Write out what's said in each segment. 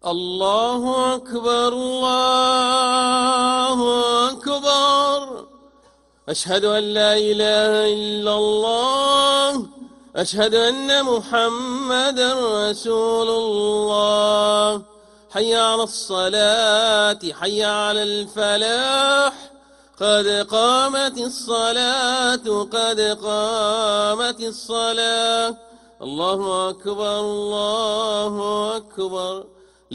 الله أكبر الله أكبر. أشهد أن لا إله إلا الله. أشهد أن محمدا رسول الله. حي على الصلاة حي على الفلاح. قد قامت الصلاة قد قامت الصلاة. الله أكبر الله أكبر.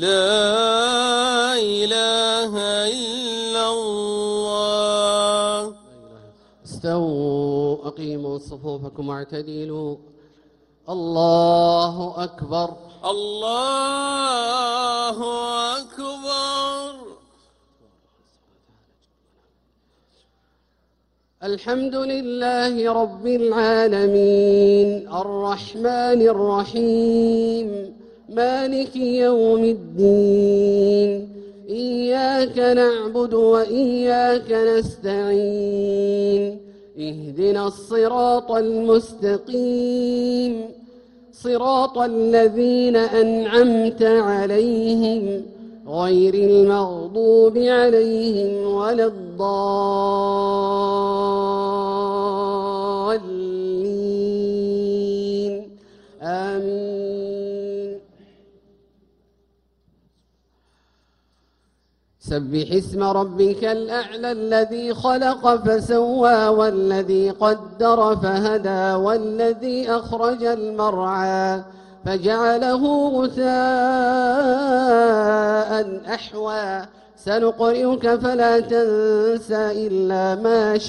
لا إله إلا الله. استووا أقيموا صفوفكم واعتدلوا. الله أكبر الله أكبر. الحمد لله رب العالمين الرحمن الرحيم مالك يوم الدين. إياك نعبد وإياك نستعين. اهدنا الصراط المستقيم صراط الذين أنعمت عليهم غير المغضوب عليهم ولا الضالين آمين. سبح اسم ربك الأعلى الذي خلق فسوى والذي قدر فهدى والذي أخرج المرعى فجعله غثاء أحوى. سنقرئك فلا تنسى إلا ما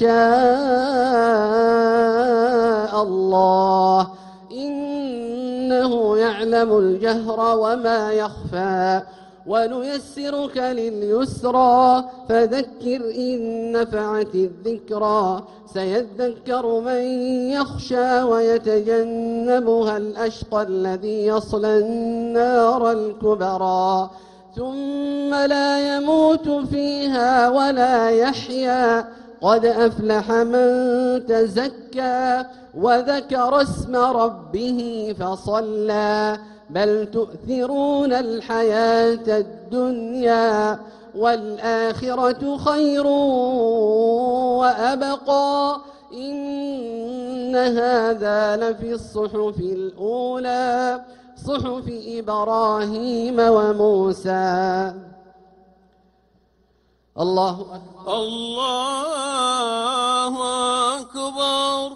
شاء الله إنه يعلم الجهر وما يخفى. ونيسرك لليسرى فذكر إن نفعت الذكرى. سيذكر من يخشى ويتجنبها الأشقى الذي يصلى النار الكبرى ثم لا يموت فيها ولا يحيا. قد أفلح من تزكى وذكر اسم ربه فصلى. بل تؤثرون الحياة الدنيا والآخرة خير وأبقى. إن هذا لفي الصحف الأولى صحف إبراهيم وموسى. الله أكبر الله أكبر.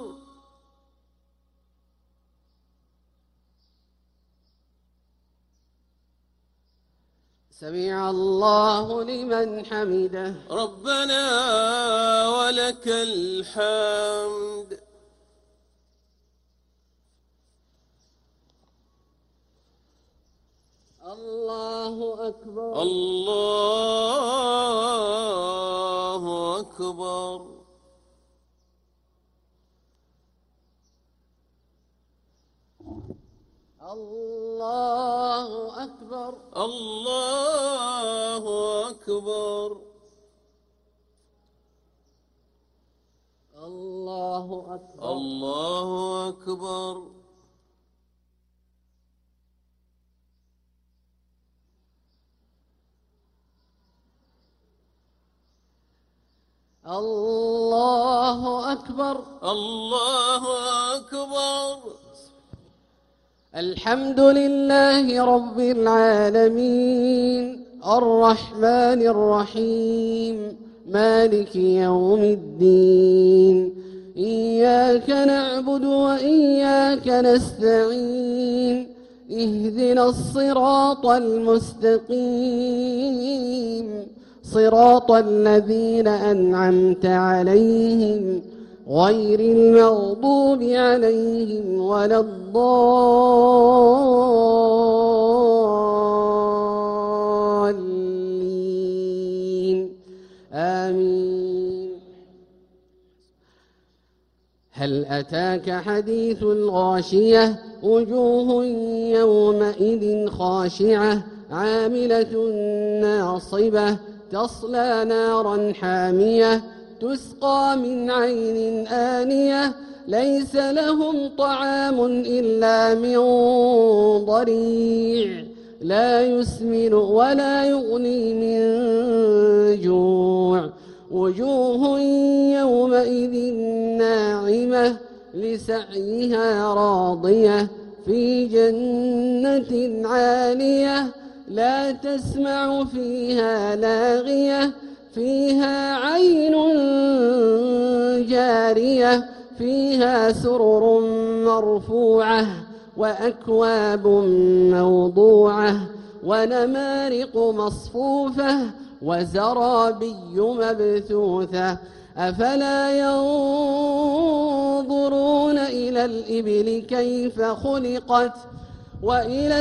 سمع الله لمن حمده. ربنا ولك الحمد. الله أكبر الله أكبر. الله أكبر الله أكبر. الله أكبر الله أكبر. الله أكبر الله أكبر. الحمد لله رب العالمين الرحمن الرحيم مالك يوم الدين. إياك نعبد وإياك نستعين. اهدنا الصراط المستقيم صراط الذين أنعمت عليهم غير المغضوب عليهم ولا الضالين آمين. هل أتاك حديث الغاشية وجوه يومئذ خاشعة عاملة ناصبة تصلى نارا حامية تسقى من عين آنية ليس لهم طعام إلا من ضريع لا يسمن ولا يغني من جوع وجوه يومئذ ناعمة لسعيها راضية في جنة عالية لا تسمع فيها لاغية فيها عين جارية فيها سرر مرفوعة وأكواب موضوعة ونمارق مصفوفة وزرابي مبثوثة أفلا ينظرون إلى الإبل كيف خلقت وإلى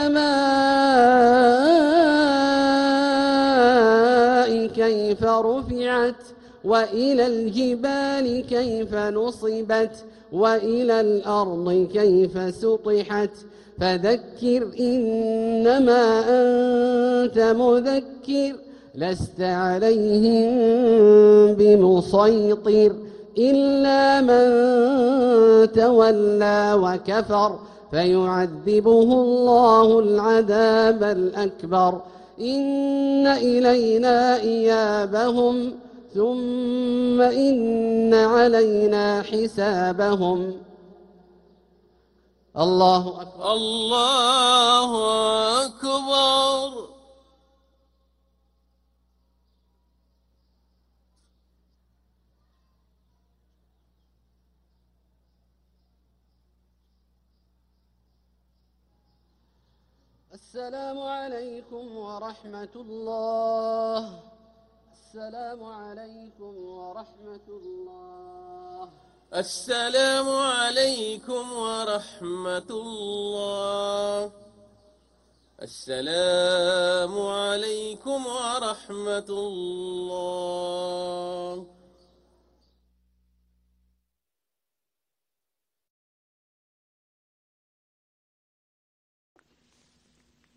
السماء كيف رفعت وإلى الجبال كيف نصبت وإلى الأرض كيف سطحت فذكر إنما أنت مذكر لست عليهم بمسيطر إلا من تولى وكفر فيعذبه الله العذاب الأكبر إن إلينا إيابهم ثم إن علينا حسابهم الله أكبر الله أكبر. السلام عليكم ورحمة الله. السلام عليكم ورحمة الله. السلام عليكم ورحمة الله. السلام عليكم ورحمة الله.